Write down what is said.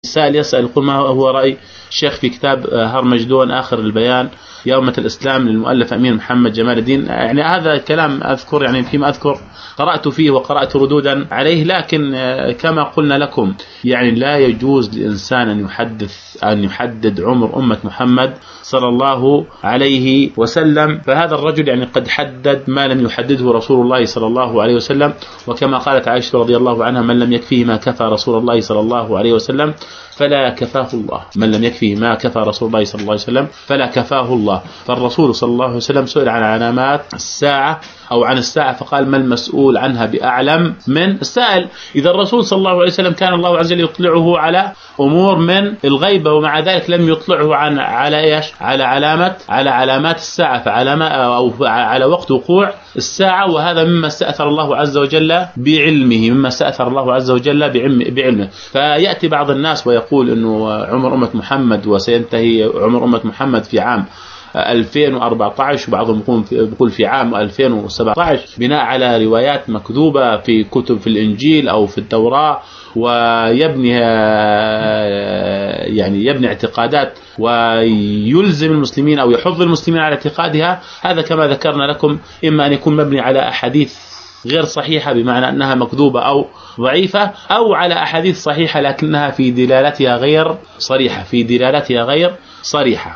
سائل يسأل يقول ما هو رأي الشيخ في كتاب هرمجدون آخر البيان يا أمة الإسلام للمؤلف أمين محمد جمال الدين. يعني هذا كلام أذكر، يعني فيما أذكر قرأت فيه وقرأت ردودا عليه، لكن كما قلنا لكم يعني لا يجوز لإنسان أن يحدد عمر أمة محمد صلى الله عليه وسلم. فهذا الرجل يعني قد حدد ما لم يحدده رسول الله صلى الله عليه وسلم، وكما قالت عائشة رضي الله عنها من لم يكفيه ما كفى رسول الله صلى الله عليه وسلم فلا كفاه الله. من لم يكفيه ما كفى رسول الله صلى الله عليه وسلم فلا كفاه الله. فالرسول صلى الله عليه وسلم سئل عن علامات الساعة أو عن الساعة فقال ما المسؤول عنها بأعلم من السائل. إذا الرسول صلى الله عليه وسلم كان الله عز وجل يطلعه على أمور من الغيبة، ومع ذلك لم يطلعه على إيش؟ على علامات الساعة، أو على وقت وقوع الساعة. وهذا مما استأثر الله عز وجل بعلمه. فيأتي بعض الناس ويقول إنه عمر أمة محمد وسينتهي عمر أمة محمد في عام 2014، وبعضهم يقول في عام 2017 بناء على روايات مكذوبة في كتب في الإنجيل أو في التوراة، ويبني اعتقادات ويلزم المسلمين أو يحض المسلمين على اعتقادها. هذا كما ذكرنا لكم إما أن يكون مبني على أحاديث غير صحيحة بمعنى أنها مكذوبة أو ضعيفة، أو على أحاديث صحيحة لكنها في دلالتها غير صريحة.